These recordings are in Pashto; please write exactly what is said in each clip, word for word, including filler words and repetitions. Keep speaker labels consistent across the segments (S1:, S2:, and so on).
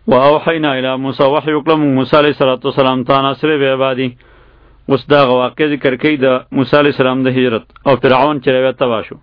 S1: و اوحینا الی موسی وحی وکړه موسی علیه السلام ته نصر به عبادی. اوس دا واقع ذکر کوي د موسی علیه السلام د هجرت او فرعون چې راوی تبا شو.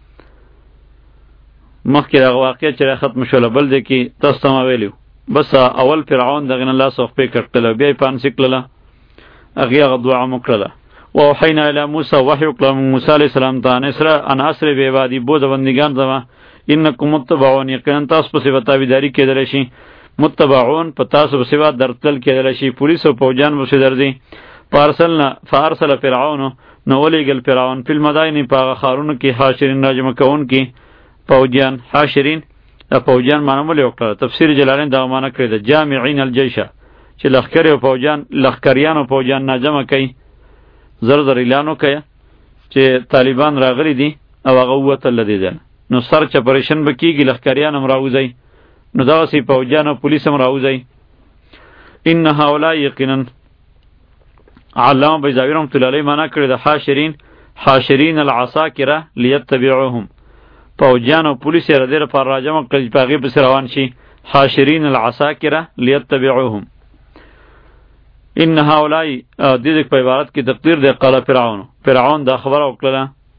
S1: مخکې دا واقع چې ختم شول بل دی کې تاسو ته ما ویلو بس اول فرعون دغه الله سوخ په کړل بیا پان سکله هغه هغه دعا مکړه. و اوحینا الی موسی وحی وکړه موسی علیه السلام ته نصر ان اسر به عبادی بو د بندگان زما انکم متبعون یقینا تاسو په سیوا تابعداري کېدل شي. متبعون په تاسو په سیوا درتل کېدل شي. پولیس او فوجان به درځي. فارسلنا فارسل فرعون نو ولېږل فرعون فی المدائن په هغه ښارونو کې حاشرین راجمع کوونکي فوجیان. حاشرین فوجیان معنی ولې وکړه؟ تفسیر جلالین دغه معنی کړی ده جامعین الجیش چې لښکر او فوجان لښکریان او فوجان ناجمع کوي. زر زر اعلان وکړه چې طالبان راغلي دي او هغه ووتل دي ده نو سر چپریشن به کېږي لښکریان هم راوځي نو دغسې فوجیان او پولیس هم راوځي. ان هؤلاء یقینا علامه بیضاوی رحمة الله علیه معنا کړی د حاشرین حاشرین العساکره لیتبعوهم فوجیان او پولیس یې ردې لپاره راجمع کړي چې په هغې پسې روان شي. حاشرین العساکره لیتبعوهم. ان هؤلاء دې دې په عبارت کې تقدیر دی قال فرعون فرعون دا خبره وکړله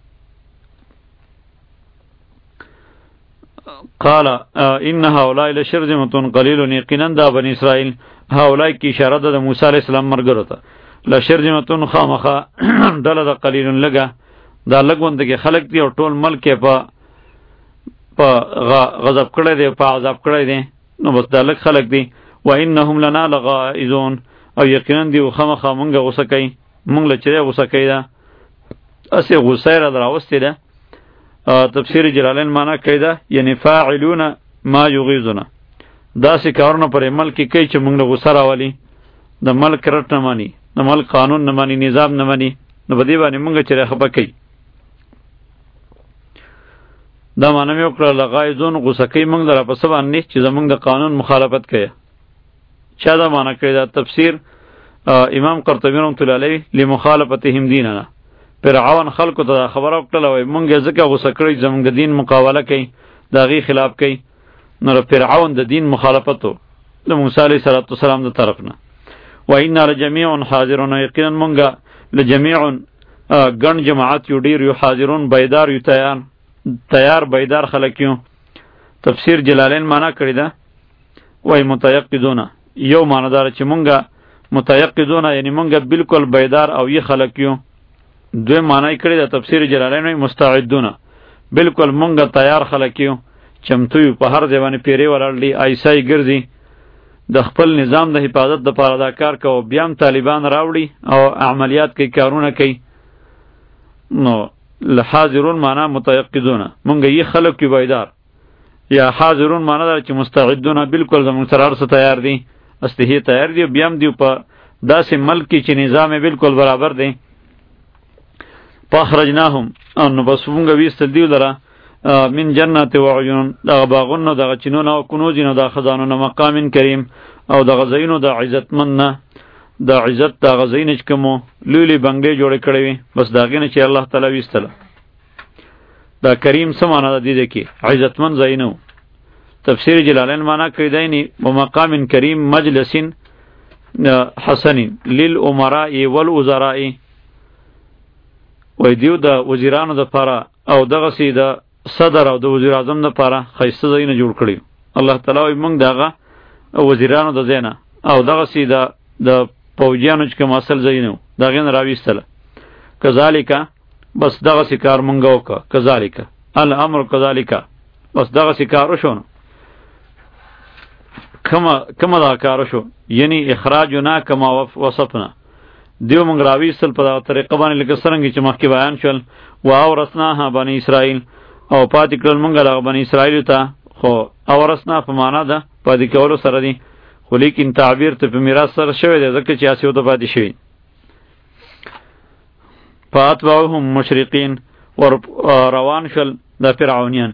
S1: قال ان هؤلاء لشرذمة قلیل یقینا دا بنی اسرائیل هؤلاء کی اشاره ده د موسی علیه السلام مرګرو ته لشرذمة خامخه ډله د قلیل لګه دا لګونده کې خلق دی او ټول ملک په په غضب کړی دی په عذاب کړی دی نو بس دا لږ خلق دی. و انهم لنا لغائظون او یقینا دی خامخه مونږه غوسه کوي مونږ له چره غوسه کوي دا اسې غوسه را دراوستې ده. تفسیر جلالین معنا کوي دا یعنی فاعلون ما یغیظنا داسې کارونه پر عمل کې کوي چې مونږ له غوسه راولي د ملک رټ نه مانی د ملک قانون نه مانی نظام نه مانی نو په دې باندې مونږ چره خپه کوي. دا معنی مې وکړه لغایظون غوسه کوي مونږ لره په څه باندې چې زمونږ د قانون مخالفت کوي. چا دا معنی کړی دا تفسیر امام قرطبی رحمة الله علیه لمخالفتهم دیننا فرعون خلکو ته خبره وکړله وایي مونږ یې ځکه غوسه کړی زمونږ د دین مقابله کوي د هغې خلاف کوي. نو فرعون د دین مخالفت و د موسی علیه السلام د طرف نه. و انا لجمیع حاضرون یقینا مونږه لجمیع ګڼ جماعت یو ډېر یو حاضرون بیدار یو تیار تیار بیدار خلک یو. تفسیر جلالین معنا کړی ده وایي متیقظونه یو معنی داره چې مونږه متیقظونه یعنی مونږه بالکل بیدار او یې خلک یو. دوی معنی کړی ده تفسیر جلالین وایي مستعدونه بالکل مونږه تیار خلک یو چمتو یو په هر ځای باندې پیرې ولاړ دي ایسای ګرځي د خپل نظام د حفاظت دپاره دا کار کوو بیا هم طالبان راوړي او عملیات کوي کارونه کوي. نو حاضرون معنا متیقظونه مونږه یې خلک یو بیدار یا حاضرون معنا دا چې مستعدونه بالکل زموږ سره هر څه تیار دي اسلحې تیار دي بیا هم دی په داسې ملک کې چې نظام یې بالکل برابر دی. فاخرجناهم نو بس مونږ ویستل دیو لره من جنات و عیون دغه باغونو دغه چینونو او کنوزینو د خزانونو مقام کریم او دغه ځایونو د عزتمن نه د عزت دغه ځایونه چې کومو لوی لوی بنګلې جوړې کړې وي بس د هغې نه چې الله تعالی ویستله. دا کریم څه معنا ده دې کې عزتمن ځایونه تفسیر جلالین معنا کوي دی و مقام کریم مجلس حسن للامراء والوزراء وای دیو د وزیرانو د پاره او دغسې د صدر او د وزیر اعظم دپاره ښایسته ځایونه جوړ کړي. الله تعالی وایي موږ د هغه وزیرانو د ځای نه او دغسې د د پوځیانو چې کوم اصل ځایونه وو د هغې نه راویستله. کذالک بس دغسې کار مونږ وکړه کذالک الامر کذالک بس دغسې کار وشو نو کمه کمه دغه کار وشو یعنی اخراجنا کما وصفنا دیو مونږ راویستل په دغه طریقه باندې لکه څرنګه چې مخکې بیان شول. و اورثناها بني اسرائیل او پاتې کړل مونږ هغه بني اسرائیلو ته خو اورثنا په معنا ده پاتې کولو سره دی خو لیکن تعبیر ته په میراث سره شوی دی ځکه چې هسې ورته پاتې شوي. فاتبعوهم مشرقین ور روان شول د فرعونیان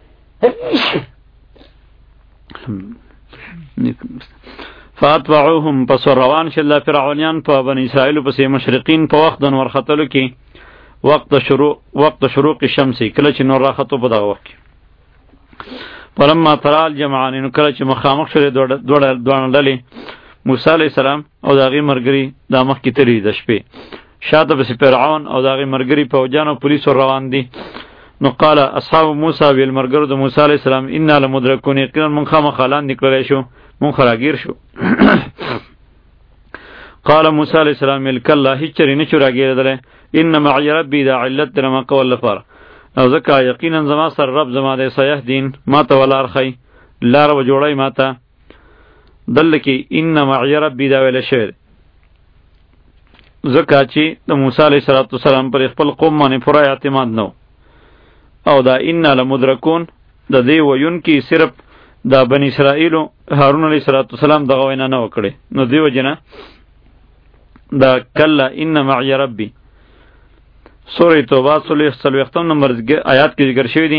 S1: فاتبعوهم پس روان شل فرعونیان په بنی اسرائیل پسې مشرقین په وخت د نور ختلو کې وقت شروع وقت شروق الشمس کله چې نور راختو په دغه وخت کې فلما ترى الجمعان نو کله چې مخامخ شوه دوړ دوړ ډلې موسی علیہ السلام او داغي مرګري د مخ کې تری د شپې شاته بس فرعون او داغي مرګري فوجان او پولیس روان دي نو قال اصحاب موسی والمرګر د موسی علیہ السلام ان لمدرکون یقینا من خامخ خلان نکړل شو مون خراگیر شو قال موسی علیہ السلام الکلا هیڅ چری نه چراګیر دله ان معي ربي دا علت لما قول لفر او زکا یقینا زما سر رب زما د صحیح دین ما ته ولار خی لار و جوړی ما ته دل کی ان معي ربي دا ویل شوی زکا چې د موسی علیہ السلام پر خپل قوم باندې پوره اعتماد نو او دا ان لمدرکون د دې وین کی صرف دا بنی اسرائیل هارون علیہ السلام دغه وینا نه وکړي نو دیو جنا دا کلا ان معي ربي سورة توبه سلویختم نمبر آیات کی ذکر شوی دی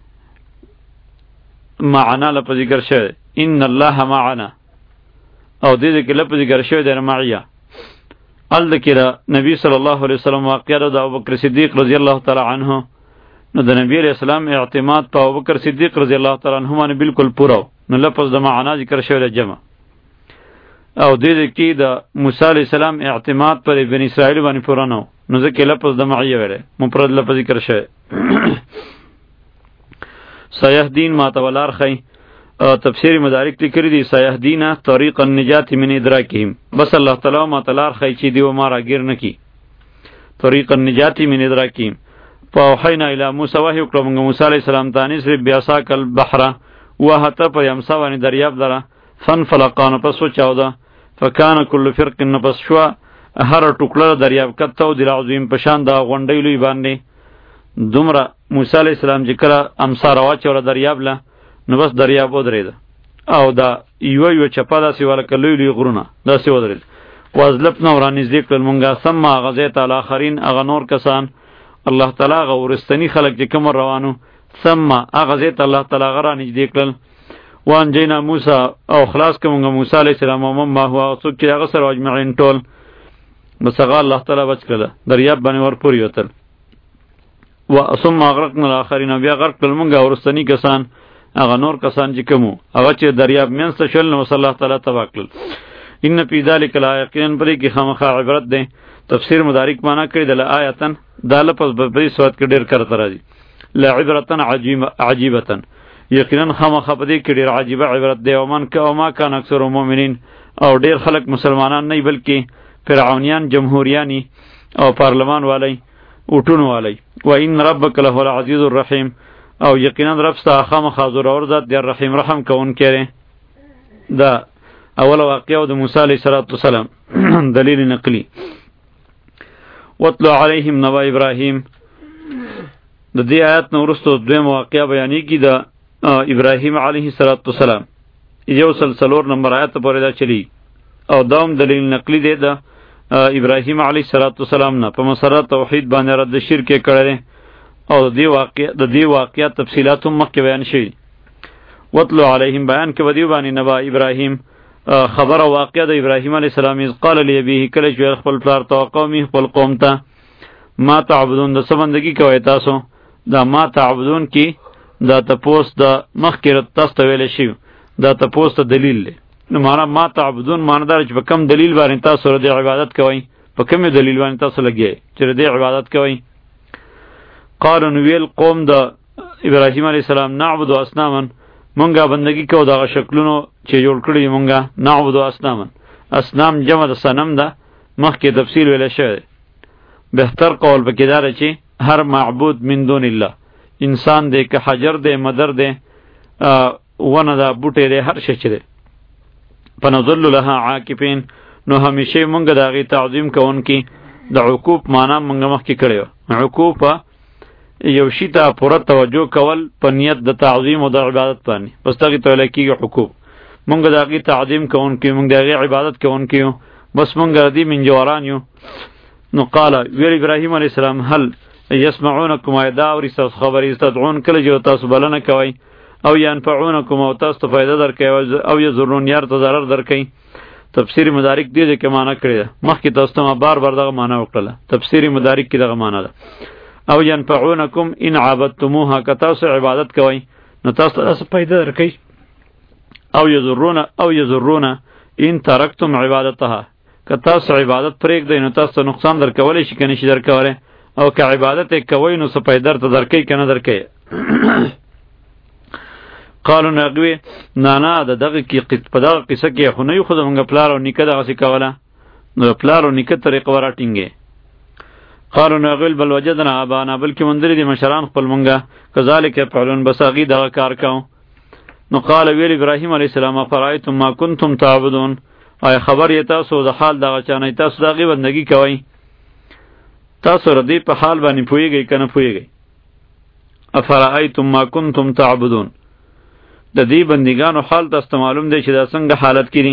S1: معنا لپس ذکر شوی ان الله معنا او دیده که لپس ذکر شوی دی معیه ال دکره نبی صلی الله علیه وسلم واقعه دا ابوبکر صدیق رضی الله تعالی عنه نو د نبی علیہ السلام اعتماد په ابوبکر صدیق رضی الله تعالی عنه باندې بالکل پورا نو لپس د معنا ذکر شوی دی جمع او دیده که د موسی علیہ السلام اعتماد پر بنی اسرائیل باندې پورا نو نو ځکه لفظ د معیه ویل مفرد لفظ ذکر شوی سیهدین ما تولار خی تفسیر مدارک لیکلی دی سیهدین طریق النجات من ادراکهم بس الله تعالی ما تلار خی چې دیو ما را گیر نکی طریق النجات من ادراکهم فاوحینا الی موسی وحی وکړو موږ موسی علیہ السلام ته نسر بیاساک البحر وهته په یمسا باندې دریاب دره فن فلقان پس وچاوده فکان کل فرق نفس شوا هر ټوکړه دریاب کته او د عظیم پشان دا غونډې لوی باندې دومره موسی علیہ السلام چې کړه امسا راوچوله دریاب له نو بس دریاب ودرېده او دا یو یو چپا داسې ولکه لوی لوی غرونه داسې ودرېد وازلفنا ورانږدې کړل مونږه ثم غزیت الاخرین هغه نور کسان الله تعالی هغه ورستني خلک چې کوم روانو ثم غزیت الله تعالی هغه رانږدې کړل وانجینا موسی او خلاص کومږه موسی علیہ السلام او ما هو څوک چې هغه سره اجمعین ټول بس هغه الله تعالی بچ کړه دریاب باندې ور پورې وتل و ثم اغرقنا الاخرین بیا غرق کړل مونږه ورستنی کسان هغه نور کسان چې کوم هغه چې دریاب مینځ شول نو صلی الله تعالی تبا کړل ان فی ذلک لایقین پرې کې خامخا عبرت ده تفسیر مدارک معنا کړی د آیاتن دا لفظ په دې صورت کې ډیر کړه راځي لا عبرتن عجیبه عجیبتن یقینا خامخا په دې کې ډیر عجیبه عبرت ده او من ک او ما کان اکثر المؤمنین او ډیر خلک مسلمانان نه بلکې فرعونیان جمهوریانی او پارلمان والی اوټون والی و ان ربک له العزیز الرحیم او یقینا رب ستا خامخا زور اور ذات دی رحیم رحم کون کړي دا اول واقعه د موسی علیہ السلام دلیل نقلی واتلو علیہم نبأ ابراهیم د دې آیات نو ورستو دویم واقعه بیانې کی د ابراهیم علیه السلام یو سلسلور نمبر آیات پورې دا چلی او داوم دلیل نقلی دی د ابراهیم علیه السلام نه په مسره توحید باندې رد شرک کړي او د دې واقعه د دې واقعه تفصیلات هم مخکې بیان شوي واتلو علیہم بیان کې ودی باندې نبأ ابراهیم خبر او واقعه د ابراهیم علیه السلام از قال لابیه کله چې خپل پلار ته قومي خپل قوم ته ما تعبدون د سبندگی کوي تاسو دا ما تعبدون کی دا تپوس د مخکې تاسو ته ویل شي دا تپوس ته دلیل دی نو معنا ما تعبدون معنا دا چې په کوم دلیل باندې تاسو د عبادت کوئ په کوم دلیل باندې تاسو لګي چې د عبادت کوئ قالوا ویل قوم د ابراهیم علیه السلام نعبد اصناما مونږه بندگی کوو دغه شکلونو چې جوړ کړی مونږه نعبد اصناما اصنام جمع د صنم ده مخکې تفصیل ویل شوی بهتر قول پکې دا چې هر معبود من دون الله انسان دی که حجر دی مدر دی ونه دا بوټی دی هر شی چې دی فنظل لها عاکفین نو همیشه مونږ د هغې تعظیم کوونکي د عقوب معنا مونږ مخکې کړی و عقوب یو شی ته پوره توجه کول په نیت د تعظیم او د عبادت باندې پس دغې ته ویلی کېږي حقوق مونږ د هغې تعظیم کوونکي مونږ د هغې عبادت کوونکي یو بس مونږ د دې منجواران یو نو قال ویل ابراهیم علیه السلام هل یسمعونکم آیا دا اوري ستاسو خبرې استدعون کله چې تاسو بلنه کوئ او ینفعونکم او تاسو ته فایده درکوي او یضرون یار ته ضرر درکوي تفسیر مدارک دې ځای کې معنا کړې ده مخکې تاسو ته ما بار بار دغه معنا وکړله تفسیر مدارک کې دغه معنا ده او ینفعونکم ان عبدتموها که تاسو عبادت کوئ نو تاسو تاسو پیدا درکې او یذرون او یذرون ان ترکتم عبادتها که تاسو عبادت پرېږدئ نو تاسو نقصان درکولی شي که نشي درکولی او که عبادت یې کوئ نو څه پیدا درته درکوي که نه درکوي قالو نو هغوی نه نه د دغه کې په دغه قصه کې خو نه یو خو زموږ پلار او نیکه دغسې کوله نو پلار او نیکه طریقه وراټینګې قالو نو هغوی بل وجدنا ابانا بلکې موندلي دي مشران خپل مونږه کذلک یفعلون بس هغوی دغه کار کوو نو قال ویل ابراهیم علیه السلام فرایتم ما کنتم تعبدون آیا خبر یې تاسو د حال دغه چا نه تاسو د هغې بندګي کوئ تاسو د دې په حال باندې پوهېږئ که نه پوهېږئ افرایتم ما کنتم تعبدون د دې بندګانو حال تاسو ته معلوم دی چې دا څنګه حالت کې دي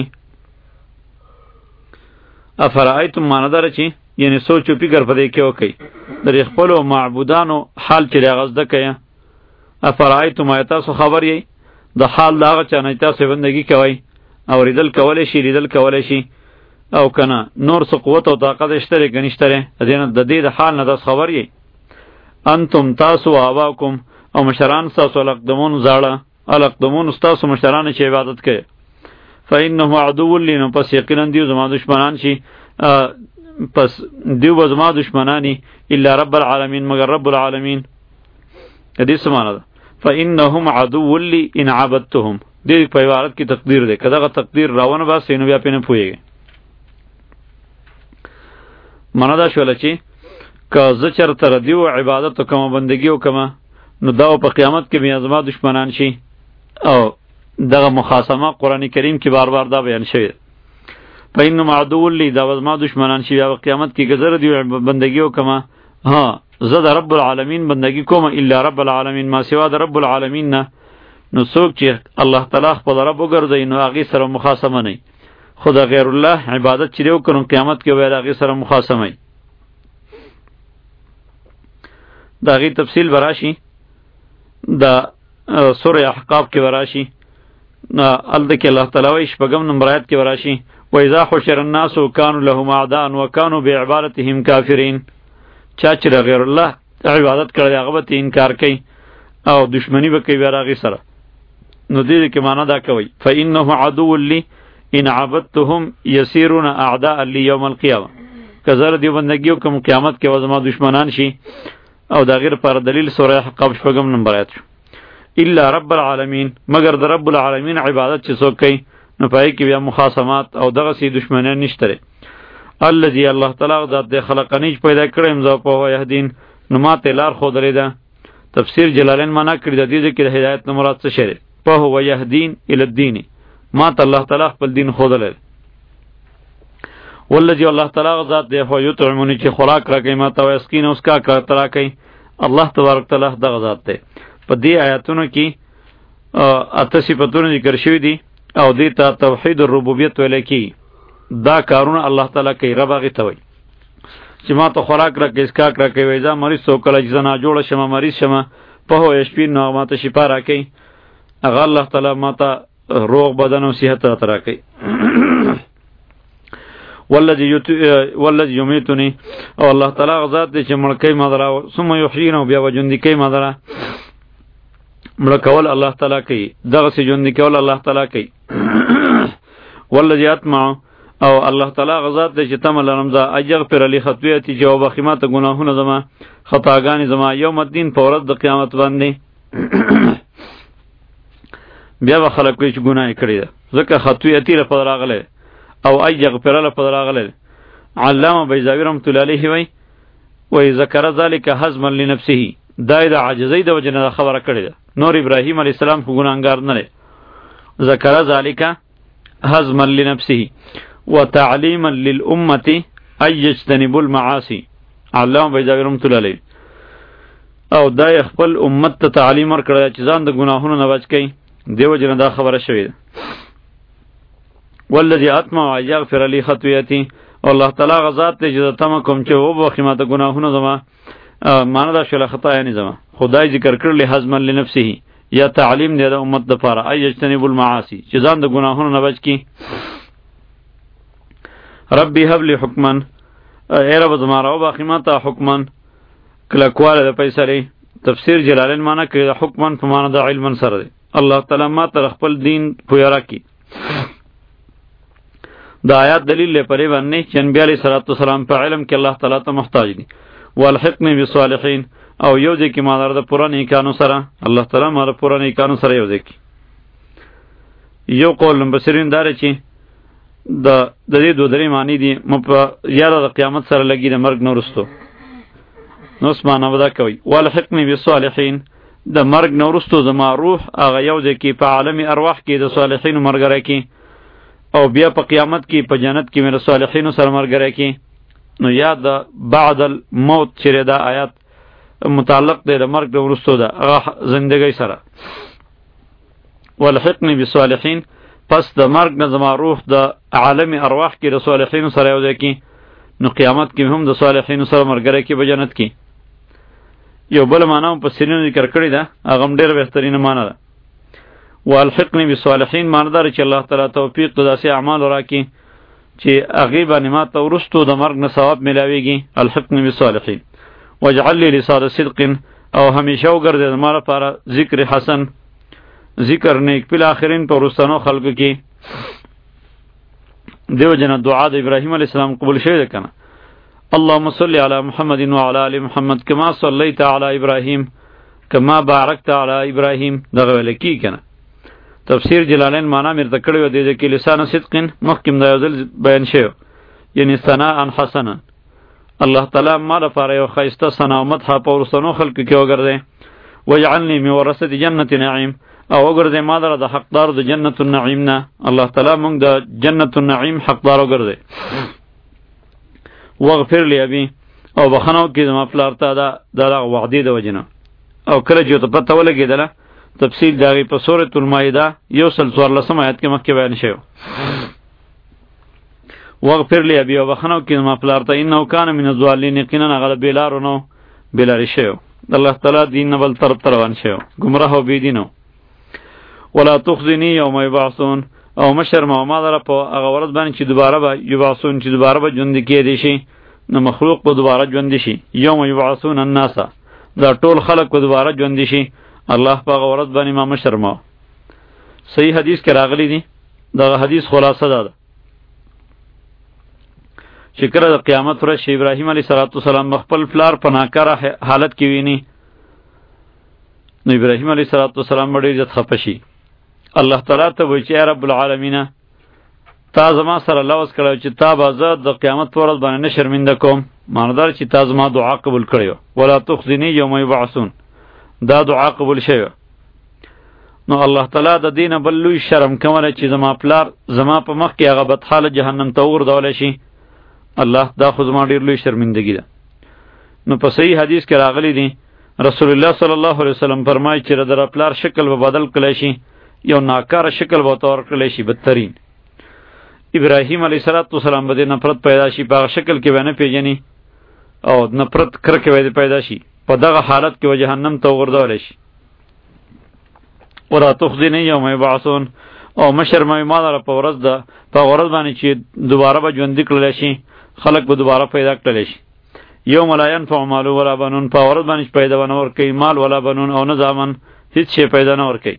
S1: افرایتم معنی داره چې یعنی سوچ و فکر په دې کې وکئ د خپلو معبودانو حال چې دی هغه زده کئ افرایتم آیا تاسو خبر یئ د حال د هغه چا نه تاسو بندګي کوئ اوریدل کولی شي لیدل کولی شي او کنه نور څه قوت او طاقت شته دی که نشته دی د دې د حال نه تاسو خبر یئ انتم تاسو و آباکم او مشران ستاسو الاقدمون زاړه الاقدمون ستاسو مشران چې عبادت کوي فإنه عدو لی نو پس یقینا دیو زما دشمنان شي پس دیو به زما دشمنانی الا رب العالمین مگر رب العالمین دې څه معنی ده فإنهم عدو لی ان عبدتهم دې په عبارت کې تقدیر دی که دغه تقدیر راونه باسئ نو بیا پرې نه پوهېږئ معنی دا شوله چې که زه چېرته د دیو عبادت وکړمه بندګي وکړمه نو دا په قیامت کې بیا زما دشمنان شي او دغه مخاصمه قرآن کریم کې بار بار دا بیان شوی فإنهم عدو لی دا به زما دشمنان شي بیا په قیامت کې که زه د دیو بندګي وکړمه ها زه د رب العالمین بندګي کوم الا رب العالمین ما سوا د رب العالمین نه نو څوک چې الله تعالی خپل رب وګرځوي نو هغې سره مخاصمه نه خو د غیر الله عبادت چې دی وکړو قیامت کې به د هغې سره مخاصمه د هغې تفصیل به راشي د سوره احقاف کې به راشي هلته کې الله تعالی وایي شپږم نمبر آیت کې به راشي واذا حشر الناس كانوا لهم اعداء وكانوا بعبادتهم كافرين چا چې د غیر الله عبادت کړی هغه به انکار کوي او دشمنی به کوي بیا د هغې سره نو دې کې معنا دا کوي فإنه عدو لی ان عبدتهم یسیرون اعداء لی یوم القیامه که زه دیو بندګي وکړم قیامت کې به زما دشمنان شي او د هغې لپاره دلیل سوره احقاف شپږم نمبر آیت شو الا رب العالمین مگر د رب العالمین عبادت چې څوک کوي نو په هغې کې بیا مخاصمات او دغسې دشمنیان نشته دی الذي الله تعالی ذات دی خلقنی چې پیدا کړی یم زه په یهدین نو ما ته لار ښودلی ده تفسیر جلالین معنا کړي د دې کې د هدایت نه مراد څه شی دی فهو یهدین الی الدین ما ته الله تعالی خپل دین ښودلی والذي الله تعالی ذات دی هو یطعمنی چې خوراک راکوي ما ته ویسقین اوس کا راته راکوي الله تبارک تعالی دغه ذات دی په دې آیاتونو کې اته صفتونه ذکر شوي دي او دې ته توحید الربوبیت ویلی کېږي دا کارونه الله تعالی کوي رب هغې ته وایي چې ما ته خوراک راکوي اسکاک راکوي وایي زه مریض سو کله چې زه ناجوړه شمه مریض شمه په هو یشفین نو هغه ما ته شفا راکوي هغه الله تعالی ما ته روغ بدن او صحت راته راکوي والذي یمیتنی او الله تعالی هغه ذات دی چې مړ کوي ما دره ثم یحیین او بیا به ژوندي کوي ما دره مړه کول الله تعالی کوي دغسې ژوندي کول الله تعالی کوي والذي اطمع او الله تعالی غزاد دی چې تمه لرم زه اجغفر لی خطیئتي چې وبخي ماته ګناهونه زما خطاګانې زما یوم الدین په ورځ د قیامت باندې بیا به خلک وایي چې ګناه یې کړې ده ځکه خطیئتي لپاره راغلی او اجغفر لپاره راغلی علامه بیضاوي رحمت الله علیه وایي وایي ذکر ذلک حزما لنفسه دا یې د عاجزۍ د وجې نه خبره کړې ده نور ابراهیم علیه السلام خو ګناهګار نه دی ذکر ذلک حزما لنفسه وتعلیما للامه ان یجتنبوا المعاصی علامه بیضاوي رحمت الله علیه او دا خپل امت ته تعلیم ورکړی چې ځان د ګناهونو نه بچ کړي دې وجې نه دا خبره شوې ده والذي اطمع ان یغفر لی خطیئتي او الله تعالی غزاد ته چې تمه کوم چې وبخي ماته ګناهونه زما معنا دا شوله خطا یعنی زما خدای ذکر کړل حزما لنفسه یا تعلیم دی د امت دپاره ای یجتنبوا المعاصی چې ځان د ګناهونو نه بچ کړي ربی هب لی حکما ای رب زما راوبخي ما ته حکما کلکواله د فیصلې تفسیر جلالین معنی کوي حکمن په معنی د علم سره دی. الله تعالی ما تر خپل دین پویرا کی. دا آیات دلیل لري پرې باندې چې نبی علیہ الصلوۃ والسلام په علم کې الله تعالی ته محتاج دي. والحقنی بالصالحین او یو ځکه ما در د پرانی کانو سره الله تعالی ما د پرانی کانو سره یو ځکه. یو قول مبصرین دار چې د د دې دوه درې معنی دي م په یاد د قیامت سره لګي د مرګ نورستو. نو اسمانه ودا کوي والحقنی بالصالحین د مرګ نورستو زما روح هغه یو ځکه په عالم ارواح کې د صالحین مرګره کې او بیا په قیامت کې په جنت کې مې صالحین سره مرګره کې. نو یاد بعد الموت چې دا آیات متعلق دی د مرګ نورستو ده هغه زندګۍ سره. والحقنی بالصالحین پس د مرګ نه زما روح د عالم ارواح کې د صالحین سره یو ځای کې. نو قیامت کې هم د صالحین سره مرګره کې په جنت کې. یو بل معنا په سینې ذکر کړی ده هغه ډېر بهترینه معنا ده. والحقنی بالصالحین معنی دار چې الله تعالی توفیق د داسې اعمال راکړي چې هغې باندې ما ته وروستو د مرګ نه ثواب میلاویږي. الحقنی بالصالحین واجعل لی لسان صدق او همیشه وګرځې زما لپاره ذکر حسن ذکر نیک په آخرین په وروستنو خلکو کې. دیو جنا دعا د ابراهیم علیه السلام قبول شوی ده کنه. اللهم صل علی محمد وعلى ال محمد كما صليت على ابراهيم كما باركت على ابراهيم دغه لکی کنه. تفسیر جلالین معنا مرته کړو دی چې لسان صدق محکم دا یوزل بیان شوی یعنی ثناء حسنا. الله تعالی ما لپاره یو خیسته ثنا او مدح په ورسنو خلق کې وګرځي. وجعلني من ورثه جنت نعیم او وګرځي ما در د حقدار د جنت النعیم نه. الله تعالی موږ د جنت النعیم حقدار وګرځي. واغفر لي ابي او بخنو کې زما پلار ته دا دغه وعده د وجنه او کله چې ته پته ولګیدله تفصیل داغي په سورۃ المائده یو سل څوارلسم آیت کې مخکې بیان شوی. واغفر لي ابي او بخنو کې زما پلار ته انه کان من الضالین یقینا غل بیلارونو بیلاری شوی. الله تعالی دین نه بل طرف روان شوی گمراه او بی دینو. ولا تخزنی یوم یبعثون او مشر ما ما در په هغه ورځ باندې چې دوباره به یبعثون چې دوباره به ژوند کېدی شي. نو مخلوق به دوباره ژوند شي. یوم یبعثون الناس دا ټول خلق به دوباره ژوند شي. الله په هغه ورځ باندې ما مشر ما. صحیح حدیث کې راغلی دی. دا حدیث خلاصه ده چې کله د قیامت ورځ شي ابراهیم علیه السلام خپل پلار په ناکاره حالت کې ویني. نو ابراهیم علیه السلام ډېر زیات خفه شي. الله تعالی ته وایي چې رب العالمین تا زما سره لوز کړو چې تا به زه د قیامت په ورځ باندې نه شرمنده کوم. معنی چې تا زما دعا قبول کړې ولا تخزنی یوم یبعثون دا دعا قبول شوی. نو الله تعالی د دین بل لوی شرم کوله چې زما پلار زما په مخ کې هغه بدحاله جهنم ته وغورځولی شي. الله دا خو زما ډېر لوی شرمندګي ده. نو په صحیح حدیث کې راغلی دی رسول الله صلی الله علیه وسلم فرمایي چې د پلار شکل به بدل کړی شي یو ناکاره شکل به تور کړی شي بدترین. ابراهیم علیه السلام به نفرت پیدا شي په شکل کې باندې پیژني او نفرت کرکه به پیدا شي په دغه حالت کې و جهنم ته وغورځول شي. ولا تخزنی یوم یبعثون او مشر ما ما در په ورځ ده په ورځ باندې چې دوباره به ژوند کړل شي خلق به دوباره پیدا کړل شي. یوم لا ينفع مال ولا بنون په ورځ باندې پیدا ونور کوي مال ولا بنون او نه ځامن هیڅ شی پیدا نه ور کوي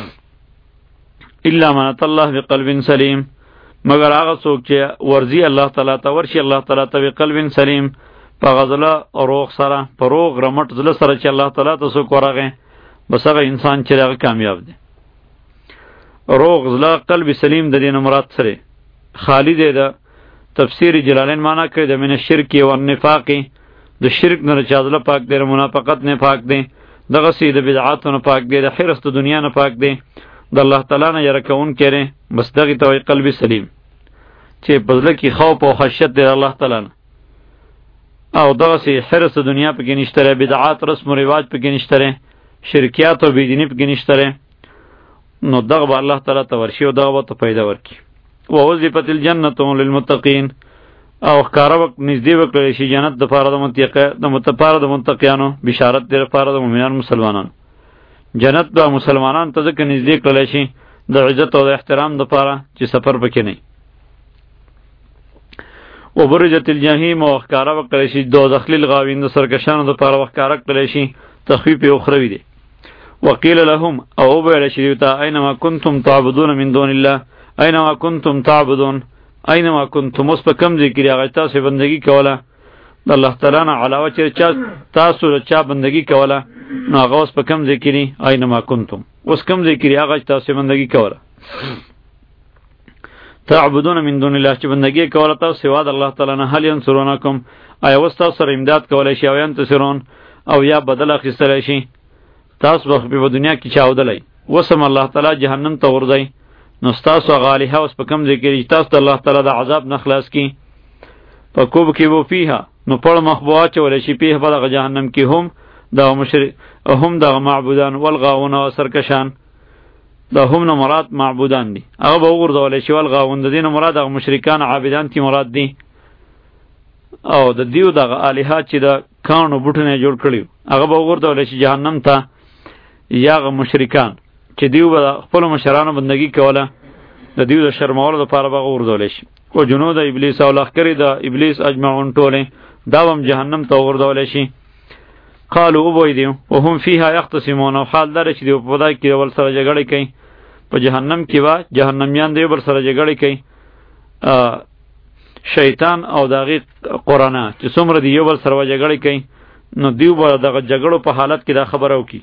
S1: الا من الله بقلب سلیم مگر هغه څوک چې ورزي الله تعالی ته ورشي الله تعالی ته بقلب سلیم په غزله او روغ سره په روغ رمټ زله سره چې الله تعالی ته څوک ورغه بس هغه انسان چې هغه کامیاب دی. روغ زله قلب سلیم د دین مراد سره خالی دی. د تفسیر جلالین معنا کوي د من الشرک او النفاق د شرک نه چازله پاک دی منافقت نه پاک دی دغه سي د بدعات نه پاک دی د حرص د دنیا نه پاک دی د الله تعالی نه یره کون کړي بس دغه ته قلب سلیم چې بدله کې خوف او خشیت دی الله تعالی نه او دغه سي حرص د دنیا په کې نشته بدعات رسم او رواج په کې نشته شرکیات او بيدینی په کې نشته. نو دغه به الله تعالی ته ورشي او دغه ته پیدا ورکي. ووظیفت الجنة للمتقین او ښکاره وک نږدې وکړل شي جنت د پاره د متقی د متپاره د متقیانو بشارت د پاره د مؤمنان مسلمانانو. جنت د مسلمانانو ته ځکه نږدې کړل شي د عزت او د احترام د پاره چې سفر پکې نه. وبرزت الجحیم او ښکاره وکړل شي دوزخ للغاوین د سرکشانو د پاره ښکاره کړل شي تخفیف اخروی دی. وقیل لهم او بیل شریوتا اینما کنتم تعبدون من دون الله اینما کنتم تعبدون اینما کنتم اس په کم ذکر هغه تاسو بندگی کوله د الله تعالی نه علاوه چې تاسو چا بندگی کوله نو هغه اوس په کم ذکری اینما کنتم اوس کم ذکری هغه تاسو بندگی کوله تعبدون من دون الله چې بندگی کوله تاسو سوا د الله تعالی نه هل ينصرونکم آیا واستا سره امداد کولای شي او ينتصرون او یا بدل اخیستلی شي تاسو په دنیا کې چاودلی وسم الله تعالی جهنم ته ورځي نو تاسو غالیه اوس په کم ذکری تاسو د الله تعالی د عذاب نه خلاص کی په کوب کې وو فيها نو پړ مخبوات چول شي په بلغ جهنم کې هم دا مشرک هم د معبودان والغاون او سرکشان دا هم نه مراد معبودان دي هغه به ورځول شي والغاون د دین مراد هغه مشرکان عابدان تی مراد دي او د دیو د الہات چې د کانو بوټنه جوړ کړیو هغه به ورځول شي جهنم ته یا غ مشرکان چې دیو به خپل مشرانو بندگی کوله د دیو د شرمولو لپاره به ورځول شي او جنود ابلیس او لخرې د ابلیس اجمعون ټوله دا هم جهنم ته ورځول شي قالوا ابویدیو وهم فيها يختصمون او حال در چې دی په دای کې ول سره جګړه کوي په جهنم کې وا جهنميان دی ور سره جګړه کوي شیطان او داغي قرانه چې څومره دی یو ور سره جګړه کوي نو دیو به دغه جګړو په حالت کې دا خبره وکي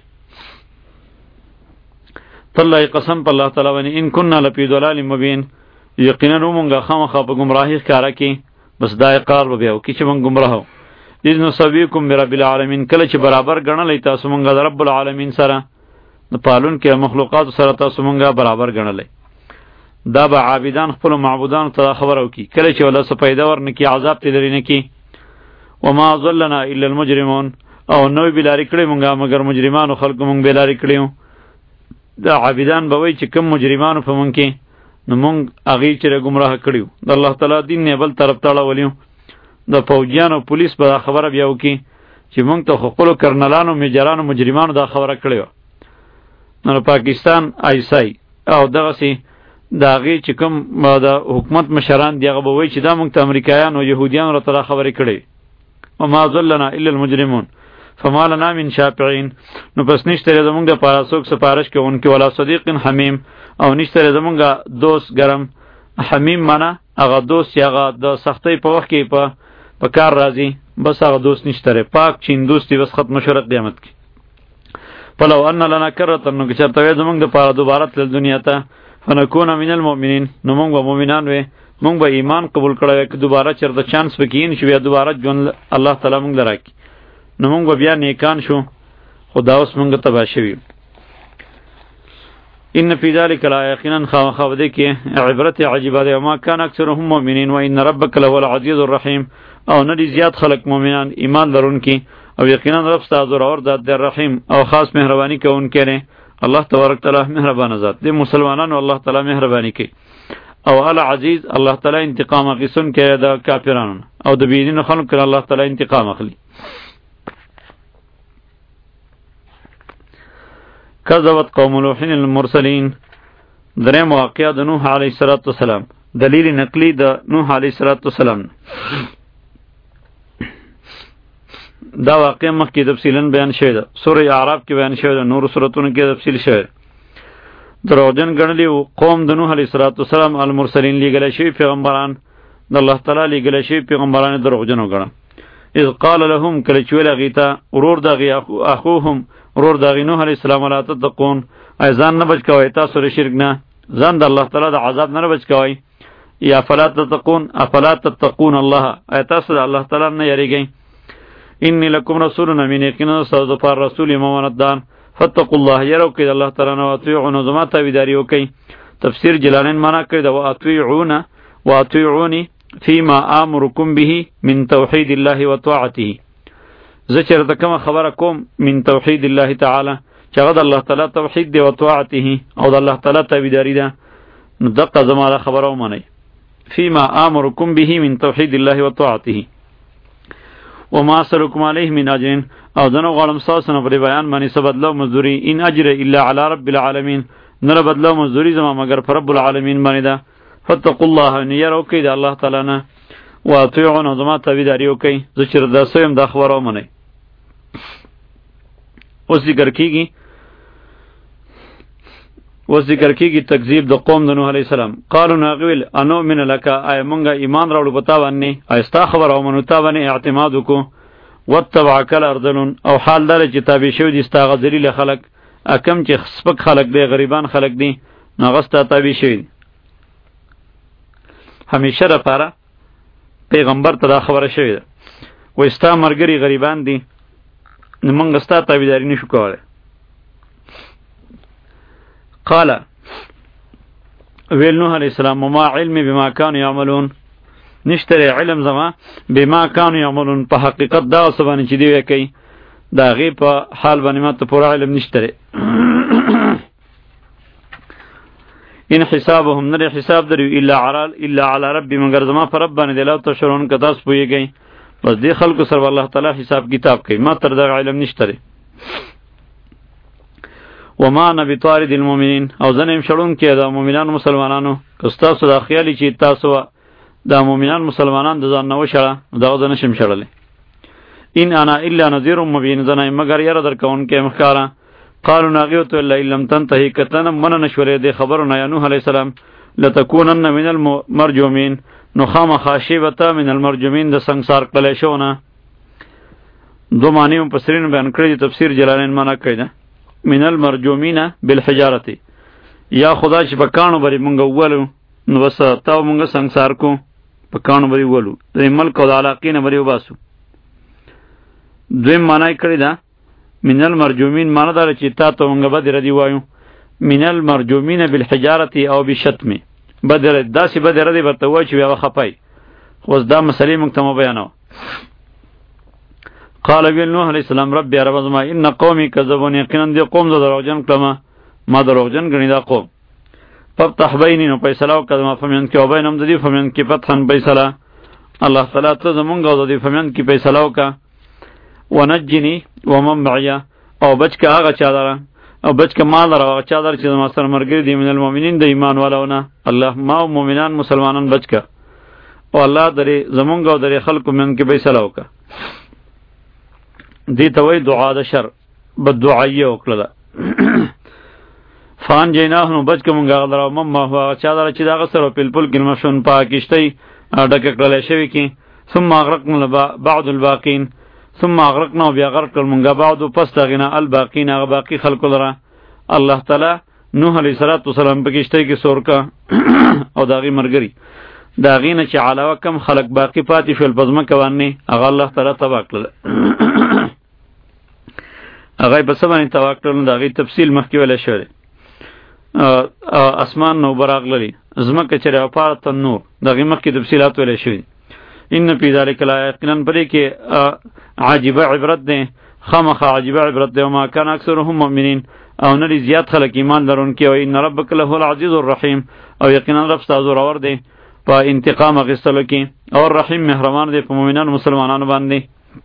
S1: تالله قسم په الله تعالی باندې ان كنا لفی ضلال مبین یقینا موږ خامخا په گمراهی ښکارا کې بس دا اقرار به بیا وکي چې موږ گمراهو اذن سبیکم برب العالمین کله چې برابر ګڼلې تاسو مونږه د رب العالمین سره د پالون کې مخلوقات سره تاسو مونږه برابر ګڼلې دا به عابدان خپل معبودان ته خبرو کی کله چې ولا څه پیدا ورنکي عذاب ته درینه کی وما ظلنا الا المجرمون او نو بلاری کړي مونږه مگر مجرمانو خلق مونږ بلاری کړیو دا عابدان به وای چې کم مجرمانو په مونږ کې نو مونږ هغه چې گمراه کړیو د الله تعالی دین نه بل طرف ته ولیو د فوجیانو پولیس به خبره بیا وکي چې مونږ ته خپل کرنلانو میجرانو مجرمانو دا خبره کړیو نو پاکستان آیسای او دغه سي دا غي چې کوم د حکومت مشران دیغه به وای چې دا مونږ ته امریکایان او يهوديان را تر خبره کړي او ما ذلنا الا المجرمون فما لنا من شافعين نو پس نشته زمونږ د پاراسوک سفارش کوونکی ولا صدیق حمیم او نشته زمونږ دوست ګرم حمیم معنا هغه دوست هغه د سختۍ په وخت کې په په کار راځي بس هغه دوست نشته پاک چین دوستی بس ختم شو قیامت کې فلو ان لنا کرة نو چرته زمونږ د پاره دوباره تل دنیا ته فنكون من المؤمنین نو موږ به مؤمنان وې موږ به ایمان قبول کړو چې دوباره چرته چانس وکین شو یا دوباره جون الله تعالی موږ لراکي نو موږ به بیا نیکان شو خدا اوس موږ تبا شوی ان فی ذلک لایقینا خاوده کې عبرت عجیبه ده ما کان اکثرهم مؤمنین و ان ربک لهو العزیز الرحیم او ندی زیات خلق مؤمنان ایمان لرونکي او یقینا رب ستاسو اور ذات در رحیم او خاص مهربانی کوونکی نه الله تبارک تعالی مهربان ذات دی مسلمانانو الله تعالی مهربانی کوي او العزیز الله تعالی انتقام اخیستون کې د کافرانو او د بيدینو خلق الله تعالی انتقام اخلي کذبت قوم نوح المرسلین دریم واقعه د نوح علیه السلام دلیل نقلی د نوح علیه السلام دا واقعه مخکې تفصیلا بیان شوی ده سوره اعراف کې بیان شوی ده نور سورتونو کې تفصیل شوی دروغجن ګڼلی قوم د نوح علیه السلام المرسلین لیږلی شوي پیغمبران د الله تعالی لیږلی شوي پیغمبران دروغجن وګڼه اذ قال لهم کله چې ویل هغې ته ورور د هغې اخوهم ورور د هغې نوح علیه السلام لا تتقون ای ځان نه بچ کوئ تاسو د شرک نه ځان د الله تعالی د عذاب نه بچ کوئ یا فلا تتقون افلا تتقون الله ای تاسو د الله تعالی نه یریږئ انی لکم رسول امین یقینا ستاسو دپاره رسول یم امانتدار فاتقوا الله یرو کې د الله تعالی نه واطیعون زما تابعداري وکئ تفسیر جلالین معنا کړی د واطیعون واطیعونی فيما آمركم به من توحید الله و طاعته زه چېرته کومه خبره کوم من توحید الله تعالی چې هغه د الله تعالی توحید دی و طاعته او د الله تعالی تابعداري ده نو دقه زما دا خبره ومنئ فيما آمركم به من توحید الله و طاعته وما أسألكم عليه من أجر او دنو غړم تاسو نه پر بیان باندې سبدلو مزدوری ان اجر الا على رب العالمین نه بدلو مزدوری زما مگر پر رب العالمین باندې ده فتقوا الله ان يروا كيد الله تعالی نه واطيعون زما تابعداري وکي زه چر د سویم د خبرو منئ اوس ذکر کیږي اوس ذکر کیږي تکذیب د قوم د نوح علیہ السلام. قالوا ناغویل انو من لک ای مونږه ایمان راوړو پتا باندې ایستا خبر او منو تا باندې اعتماد وکړو وتبعک الارذلون او حال دار چې تابع شو دي ستا غذلیل خلق اکم چې سپک خلق دی غریبان خلق دی ناغستا تابع شوی همیشه را پاره پیغمبر ته خبره شوی ده و استا مرګری غریبان دي نمنګ ستا تابعداري نشو کوله. قال ویل نوح علیہ السلام ما علم بما كانوا يعملون نشتره علم زما بما كانوا يعملون په حقیقت دا سبانه چې دی وکي دا غي په حال باندې ماته پورا علم نشتره. ان حسابهم نر حساب درو الا على الا على ربي مگر زما پر رب باندې دلو تشرون کداس پويږي بس دی خلکو سره الله تعالی حساب کتاب کوي ما تر دا علم نشتره. وما نبی طارد المؤمنین او زنیم شړون کې دا مؤمنان مسلمانانو کستاسو دا خیالي چې تاسو دا مؤمنان مسلمانان د ځان نو شړه دا ځنه شم شړلې. ان انا الا نذير مبين زنه مگر ير در کون کې مخکارا. قالوا ناغيت الا لم تنتهي کتن من نشورې د خبرونه یا نوح علیہ السلام لتكونن من المرجومین نو خام خاشبته من المرجومین د سنگسار کله شونه. دو معنی مفسرین بیان کړی تفسیر جلالین معنا کړی ده من المرجومین بالحجارتی یا خدا چې پکانو بری مونږ ولو نو بس تاو مونږ سنگسار کو پکانو بری ولو د ملک او د علاقې نه بری وباسو. دویم معنی کړی ده من المرجومین معنی دار چې تا ته مونږ به ردی وایو من المرجومین بالحجارتی او بالشتم بدر داسې بدر ردی برته وای چې بیا خپای خو دا مسلې مونږ ته بیانو. قال ویل نوح علیہ السلام رب یا رب زما ان قومی کذبون یقینا دی قوم ز دروغجن کلمه ما دروغجن غنی دا قوم فتح بینی نو فیصله وکړه فمن کې او بینم د دې فمن کې فتحن فیصله الله تعالی ته زمونږ او د دې فمن کې فیصله وکړه ونجنی ومن معیا او بچ کا هغه چا دره او بچ کا مال دره هغه چا دره چې ما سره مرګری دی من المؤمنین د ایمان والونه الله ما مؤمنان مسلمانان بچ کا او الله درې زمونږ او درې خلکو من کې فیصله وکړه. دی توی دعا د شر بد دعایه وکړه فان جیناه نو بچ کومګه غلره مم ما چا دره چې داغه سره پلپل ګلمشون پاکشتي ډکه کړل شوی کی ثم اغرقنا بعض الباقین ثم اغرقنا بیا غرق المنګه بعض پس دغنه الباقین هغه باقی خلق لره الله تعالی نوح علیہ الصلوۃ والسلام پکشتي کی سورکا او داغي مرګری داغینه چې علاوه کم خلق باقی پاتې شول پزما کوانی هغه الله تعالی تبا کړل. هغه په سبانه توکل دا غي تفصیل مخکې ولا شوی اسمان نو براغ لري زمکه چې راپار تنور دا غي مخکې تفصیلات ولا شوی. ان فی ذلک لا یقینا پرې کې عجیب عبرت ده خامخ عجیب عبرت ده ما کان اکثرهم مؤمنین او نری زیات خلک ایمان لرونکي او ان ربک له العزیز الرحیم او یقینا رب تاسو راور ده په انتقام غستلو کې او رحیم مهربان ده په مؤمنانو مسلمانانو باندې.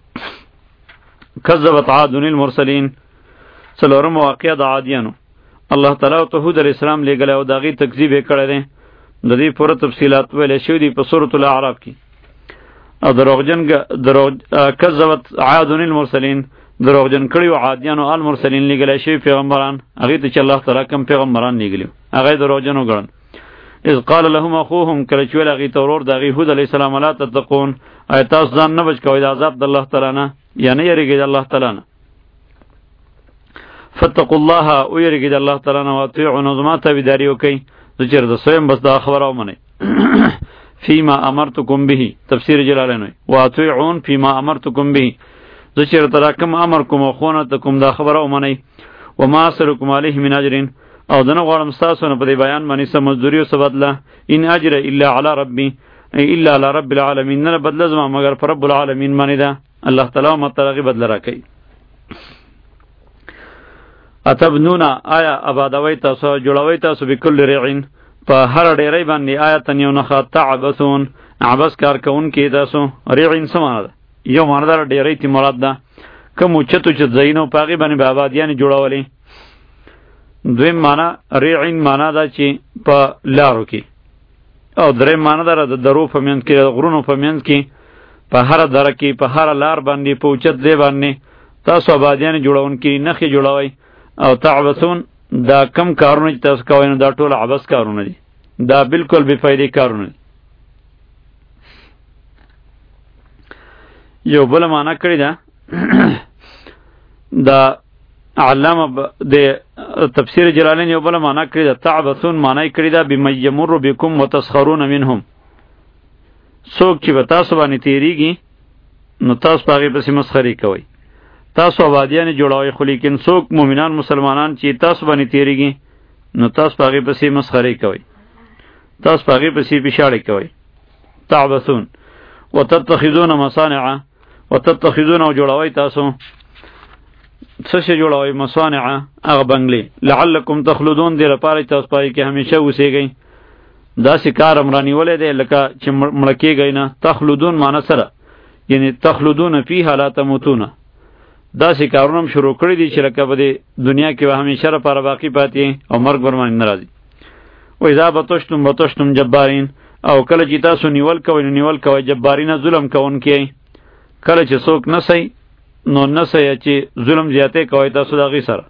S1: کذبت عاد المرسلین څلورم واقعه د عادیانو الله تعالی ته هود علیہ السلام لګل او داغي تکذیب کړی دی د دې پوره تفصیلات ویل شوی دی په سورۃ الاعراف کې. او دروغجن دروغ کذبت عاد المرسلین دروغجن کړي عادیانو المرسلین لګل شوی پیغمبران هغه ته چې الله تعالی کوم پیغمبران لګلیو هغه دروغجن وګڼل. اذ قال لهم اخوهم کله چې ولغی تورور داغي هود علیہ السلام لا تتقون ایت تاسو ځان نه بچ کوئ د عذاب د الله تعالی نه یعنی یریږي د الله تعالی نه. فتقوا الله او یریږي د الله تعالی نه واطیعوا نظمات تابعداري وکئ ذکر د سویم بس دا خبره ومنئ. فيما امرتكم به تفسیر جلالین واطیعون فيما امرتكم به ذکر تراکم امرکم اخونتکم دا خبره ومنئ. وما اسرکم علیه من اجر او دنه غواړم تاسو نه په دې بیان باندې سم مزدوری او سبدله ان اجر الا علی ربی الا علی رب العالمین نه بدل زما مگر پر رب العالمین باندې ده الله تعالی مترغی بدل راکړي. اتبنونا آیا آبادوي تاسو جوړوي تاسو بكل رعین په هر ډیرې باندې آیت یو نه خطعبسون عبس کار کون کې تاسو رعین سمانه یو ماندار ډیرې تی مراد ده کوم چتو چت زینو پاغي باندې به آبادیان جوړولې. دویم معنا رعین معنا ده چې په لارو کې او درې معنا ده د درو په منځ کې غرونو په منځ کې په هر دره کې په هر لار باندې په اوچت دی باندې تاسو آبادیان جوړونکي نخې جوړوئ او تعبثون دا کم کارونه چې تاسو کوئ نو دا ټول عبث کارونه دي، دا بالکل بې فایدې کارونه دي. یو بل معنا کړی ده دا علامه د تفسیر جلالین یو بل معنا کړی ده تعبثون معنی کړی ده بما یمر بكم وتسخرون منهم، څوک چې به تاسو باندې تیریږي نو تاسو هغې پسې مسخرې کوئ. تاسو آبادیانې جوړوئ خو لیکن څوک مؤمنان مسلمانان چې تاسو باندې تیریږي نو تاسو هغې پسې مسخرې کوئ، تاسو هغې پسې پیشاړې کوئ. تعبثون وتتخذون مصانع، وتتخذون او جوړوئ تاسو څه شی جوړوئ؟ مصانع هغه بنګلې، لعلکم تخلدون دې لپاره چې تاسو پای کې همیشه اوسېږئ. داسې کار هم رانیولی دی لکه چې مړه کېږئ نه. تخلدون معنی سره یعنی تخلدون فیها لا تموتون، داسې کارونه هم شروع کړي دي چې لکه په دې دنیا کې به همیشه لپاره باقي پاتې او مرګ ورباندې نه راځي. و اذا بطشتم بطشتم جبارین، او کله چې تاسو نیول کوئ نو نیول کوئ جبارینه ظلم کوونکي. کله چې څوک نسی نو نسی چې ظلم زیاتې کوئ تاسو د هغې سره.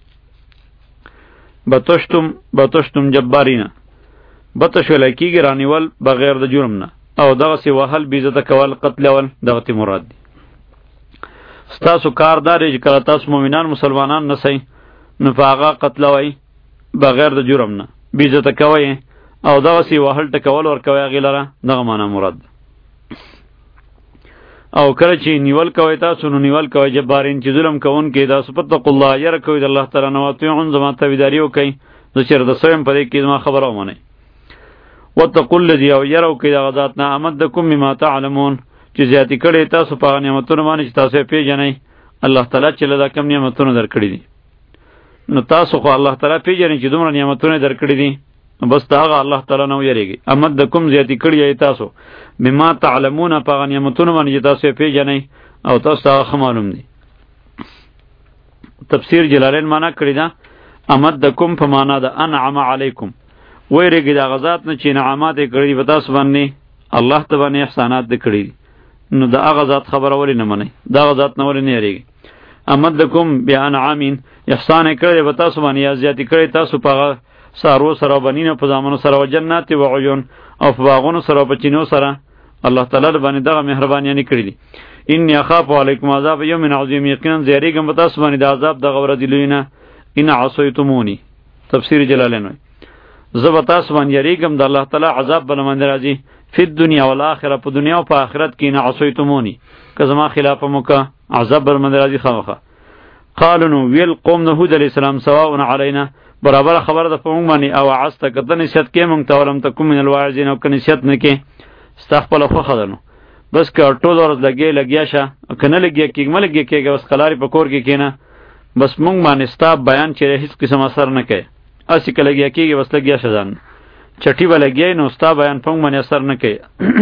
S1: بطشتم بطشتم جبارینه، بطش ویلی کېږي رانیول بغیر د جرم نه، او دغسې وهل بېعزته کول قتلول دغه مراد دي. ستاسو کار دا دی چې کله تاسو مؤمنان مسلمانان نسی نو په هغه قتلوئ بغیر د جرم نه، بېعزته کوئ او دغسې وهل ټکول ورکوئ هغې لره، دغه معنا مراد ده. او کله چې نیول کوئ تاسو نو نیول کوئ جبارین چې ظلم کوونکي تاسو فاتقوا الله، یره کوئ د الله تعالی نه، واطیعون زما تابعداري وکئ، زه چېرته سوی یم په دې کې زما خبره ومنئ. واتقوا الذي، او یره وکئ دغه ذات نه، امدکم بما تعلمون چې زیاتې کړی تاسو په هغه نعمتونو باندې چې تاسو یې پېژنئ. الله تعالی چې له دا کم نعمتونه درکړي دي نو تاسو خو الله تعالی پېژنئ چې دومره نعمتونه یې درکړي دي، بس د هغه الله تعالی نه ویریږئ. امدکم زیاتې کړي یې تاسو بما تعلمون په هغه نعمتونو باندې چې تاسو یې پېژنئ او تاسو ته هغه ښه معلوم دي. تفسیر جلالین معنا کړې ده امدکم په معنا ده انعم علیکم، ویریږئ د هغه ذات نه چې انعامات یې کړي دي په تاسو باندې، الله ته باندې احسانات دې کړي دي، نو د هغه ذات خبره ولې نه منئ؟ د هغه ذات نه ولې نه یریږئ؟ امدکم بانعامین، احسان یې کړی دی په تاسو باندې یا زیاتې کړی تاسو په هغه څاروو سره او بنینو په زامنو سره، و جنات و عیون، او په باغونو سره او په چینو سره. الله تعالی باندې دغه مهربانیانې کړي دي. انی اخاف علیکم عذاب یوم عظیم، یقینا زه یریږم په تاسو باندې د عذاب دغه ورځې لوی نه. ان عصیتمونی، تفسیر جلالین وایي زه به تاسو باندې یریږم د الله تعالی عذاب به له باندې راځي فی الدنیا والآخرة، په دنیا او په آخرت کې. نه عصیتمونی، که زما خلاف مو که عذاب به له باندې راځي خامخا. قالوا نو ویل قوم د هود علیه السلام سواء علینا، برابر خبره ده په موږ باندې، او عصت که ته نصیحت کې موږ ته ولم تکن من الواعظین، او که نصیحت نه کې ستا خپله خوښه ده نو بس که ټول ورځ لګې لګیا شه، که نه لګیا کېږي مه لګیا کېږه، بس قلارې په کور کې کښېنه، بس موږ باندې ستا بیان چې هېڅ قسم اثر نه کوي. هسې که لګیا کېږي بس لګیا شه ځان چټي به لګیای نو ستا بیان په موږ باندې اثر نه کوي.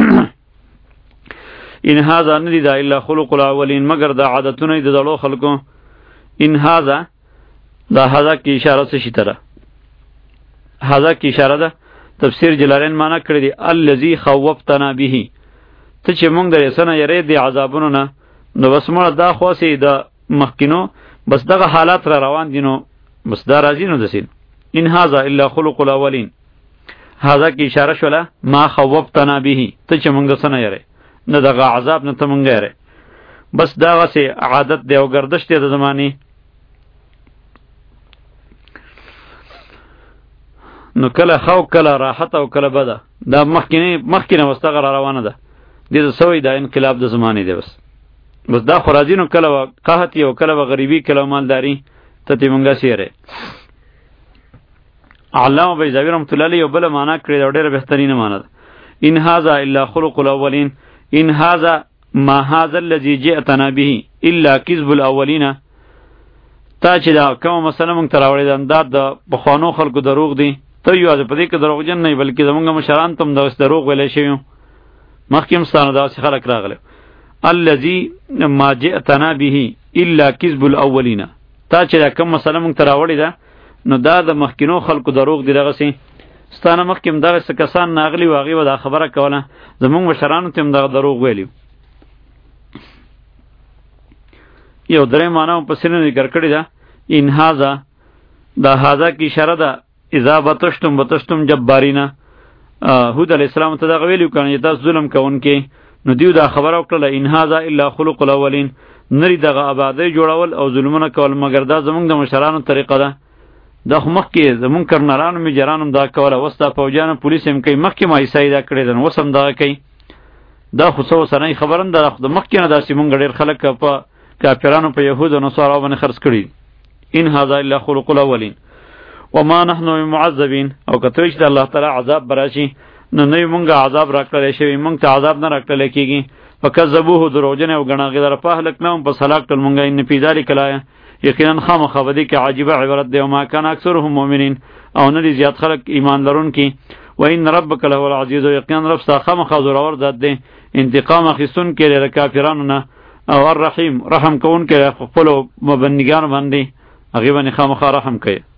S1: ان هذا نه دي دا الا خلق الاولین، مگر دا عادتونه د زړو خلکو. ان هذا دا هذا کی اشاره څه شي تره، هذا کی اشاره ده. تفسیر جلالین معنا کړی دی الذی خوفتنا به، ته چې مونږ درې سنه یری دی عذابونو نه، نو بس مړه دا خواسي د مخکینو بس دغه حالات را روان دي، نو بس دا راځي نو دسین. ان هذا الا خلق الاولین، هذا کی اشاره شوله ما خوفتنا به، ته چې مونږ سنه یری نه دغه عذاب نه ته مونږ یری، بس دا غسه عادت دی او گردش دی د زمانی. نو کله خو کله راحت او کله بده، دا مخکینه مخکینه واستغه روانه ده، دې سوې دا انقلاب د زمانه دی. بس بس دا خرازینو کله قحطی او کله غریبی کله مالداری ته تی مونږه سیره. علامه بیضاوی رحمۃ اللہ علیہ بل معنا کړی دا ډیره بهترینه معنا ده. ان هذا الا خلق الاولین، ان هذا ما هذا الذي جئتنا به الا كذب الاولین، تا چې دا کوم مثلا مونږ تراوړې د انداد د بخوانو خلکو دروغ دي، ته یو از په دې کې دروغجن نه بلکې زمونږ مشران تم د دروغ ویلې شوی مخکې مستانه داسې خلک راغله. الذي ما جئتنا به الا كذب الاولین، تا چې دا کوم مثلا مونږ تراوړې ده نو دا د مخکینو خلکو دروغ دی. دغه سي ستانه مخکې دغه څه کسان ناغلی واغې و دا خبره کوله، زمونږ مشرانو ته هم دغه دروغ ویلی. یو درې معنا په سینه ذکر کړی ده. ان هاذا دا هاذا کی اشاره ده اذا بتشتم بتشتم جبارینا. هود علیہ السلام ته دا ویلو کنه تاسو ظلم کوونکې، نو دیو دا خبره وکړه ان هاذا الا خلق الاولین، نری دغه آبادی جوړول او ظلمونه کول مگر دا زمونږ د مشرانو طریقه ده. دا خو مخکې زمونږ کرنرانو میجرانو دا کوله، اوس دا فوجانو پولیس هم کوي، مخکې ما عیسائی دا کړی ده، اوس هم دغه کوي. دا خو څه اوسنۍ خبره نه ده، د مخکې نه داسې مونږ ډېر خلک په کافرانو په یهودو نصاراو باندې خرڅ کړي. ان هذا الا خلق الاولین وما نحن بمعذبین. او که ته چې د الله تعالی عذاب براشي نو نه یې مونږ عذاب راکړلی شوي، مونږ ته عذاب نه راکړلی کېږي. فکذبوه دروغجن او ګڼه هغې لره فاهلکناهم پس هلاک کړل مونږ. ان فی ذلک لایه یقینا خامخا په دې کې عجیبه عبرت دی. وما کان اکثرهم مؤمنین او نه دي زیات خلک ایمان لرونکي. و ان ربک لهو العزیز یقینا رب ستا خامخا زورور ذات دی، انتقام اخیستونکی دی له کافرانو نه، او الرحیم رحم کوونکی دی خپلو مبندګانو باندې، هغې باندې خامخا رحم کوي.